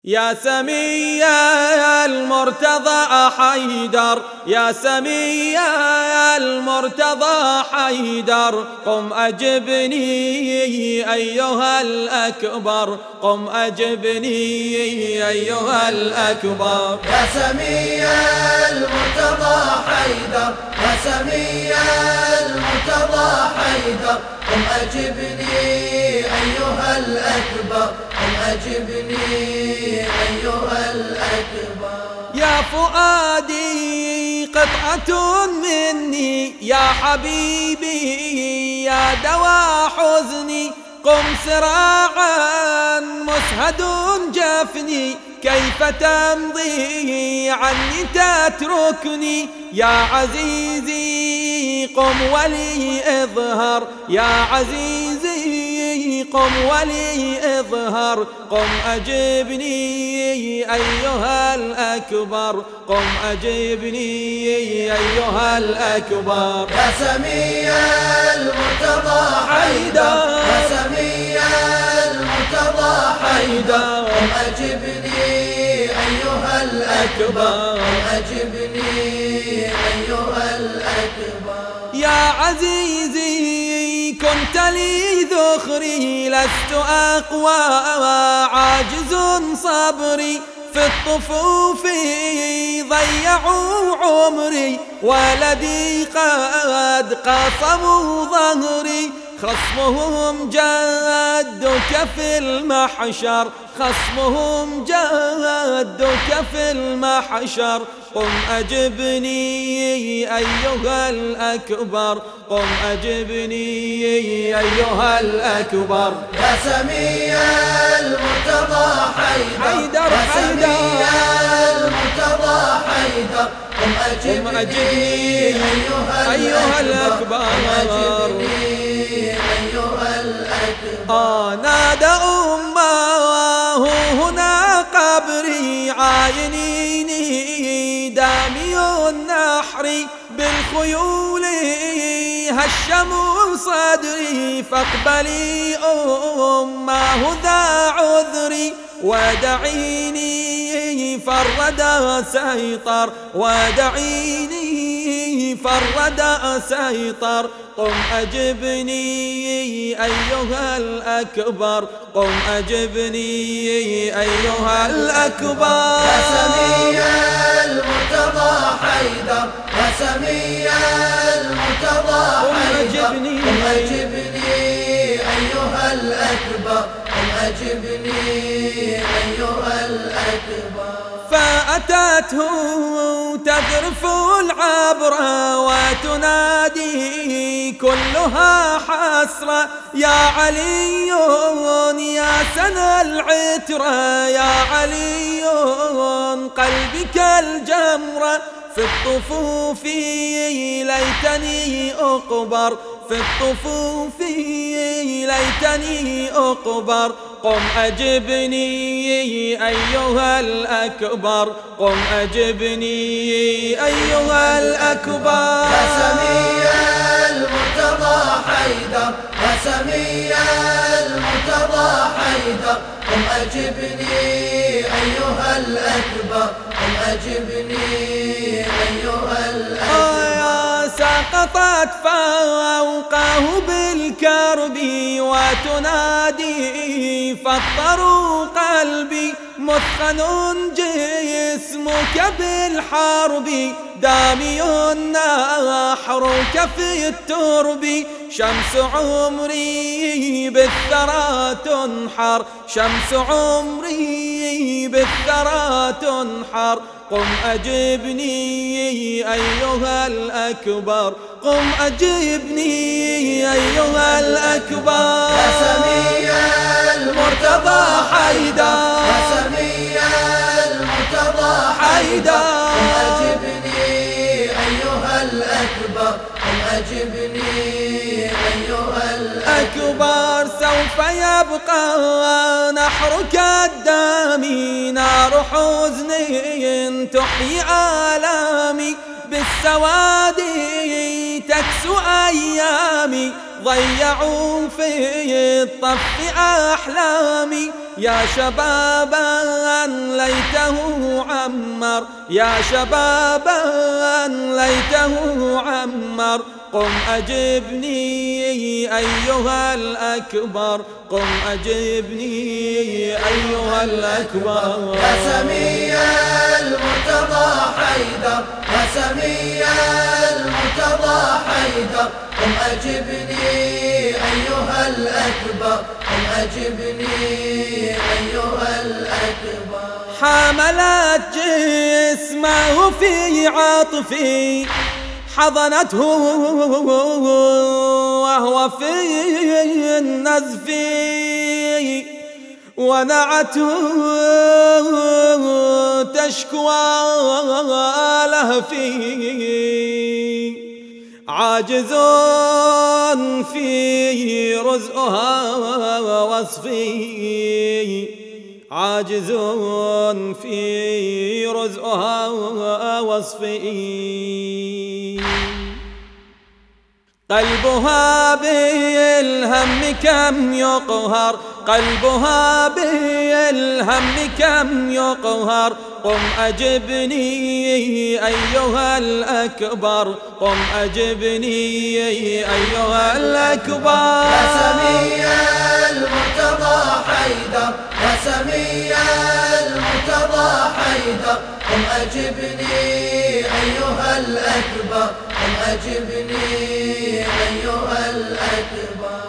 يا سمي المرتضى حيدر، يا سمي المرتضى حيدر، قم أجبني أيها الأكبر، قم أجبني أيها الأكبر. يا سمي المرتضى حيدر، يا سمي المرتضى حيدر، قم أجبني أيها الأكبر، قم أجبني أيها الأكبر. يا فؤادي قطعة مني، يا حبيبي يا دوا حزني، قم سراعا مسهد جفني، كيف تمضي عني تتركني، يا عزيزي قم ولي اظهر، يا عزيزي قم ولي اظهر، قم أجبني أيها الأكبر، قم أجبني أيها الأكبر. يا سمي المرتضى حيدر، يا سمي المرتضى حيدر، قم أجبني أيها الأكبر، قم أجبني أيها الأكبر. يا عزيزي كنت لي ذخري، لست أقوى عاجز صبري، في الطفوف ضيعوا عمري، ولدي قد قصموا ظهري، خصمهم جدك في المحشر، خصمهم جدك في المحشر، قم أجبني أيها الأكبر، قم أجبني أيها الأكبر. يا سمي المرتضى حيدر، يا سمي المرتضى حيدر، قم أجبني أيها الأكبر، قم أجبني أيها الأكبر. نادى أمه هنا قبري، عاينيني دامي النحر، بالخيول هشموا صدري، فاقبلي أمه ذا عذري، ودعيني فرد سيطر، ودعيني فرد سيطر، قم أجبني أيها الأكبر، قم أجبني أيها الأكبر. يا سمي المرتضى حيدر، يا سمي المرتضى حيدر، قم أجبني أيها الأكبر، قم أجبني أيها الأكبر. فأتته تذرف العبر وتنادي كلها حسرة، يا علي يا سنا العترة، يا علي قلبي كالجمرة، في الطفوف ليتني أقبر، في الطفوف ليتني أقبر، قم أجبني أيها الأكبر، قم أجبني أيها الأكبر. يا سمي المرتضى حيدر، يا سمي المرتضى حيدر، قم أجبني أيها الأكبر، قم أجبني أيها الأكبر. سقطت فوقه بالكرب وتنادي، فطروا قلبي مثخن جسمك بالحرب، دامي نحرك في الترب، شمس عمري بالثرى تنحر، شمس عمري بالثرى تنحر، قم أجبني أيها الأكبر، قم أجبني أيها الأكبر. يا سمي المرتضى حيدر، يا سمي المرتضى حيدر، قم أجبني أيها الأكبر، قم أجبني أيها الأكبر. سوف يبقى نحرك الدامي، نار حزن تحيي آلامي، بالسواد تكسو أيامي، ضيعوا في الطف أحلامي يا شبابا ليته عمر، يا شبابا ليته عمر. قم أجبني أيها الأكبر، قم أجبني أيها الأكبر. يا سمي المرتضى حيدر، يا سمي المرتضى حيدر، قم أجبني أيها الأكبر، قم أجبني أيها الأكبر. حملت جسمه في عطفي حضنته وهو في النزف ونعته تشكوى لهفي. عاجز في رزقها وصفي، عاجز في رزقها وصفي. قلبها بالهم كم يقهر، قلبها بالهم كم يقهر. قم أجبني أيها الأكبر، قم أجبني أيها الأكبر. يا سمي المرتضى حيدر، يا سمي المرتضى حيدر، قم أجبني أيها الأكبر، قم أجبني أيها الأكبر.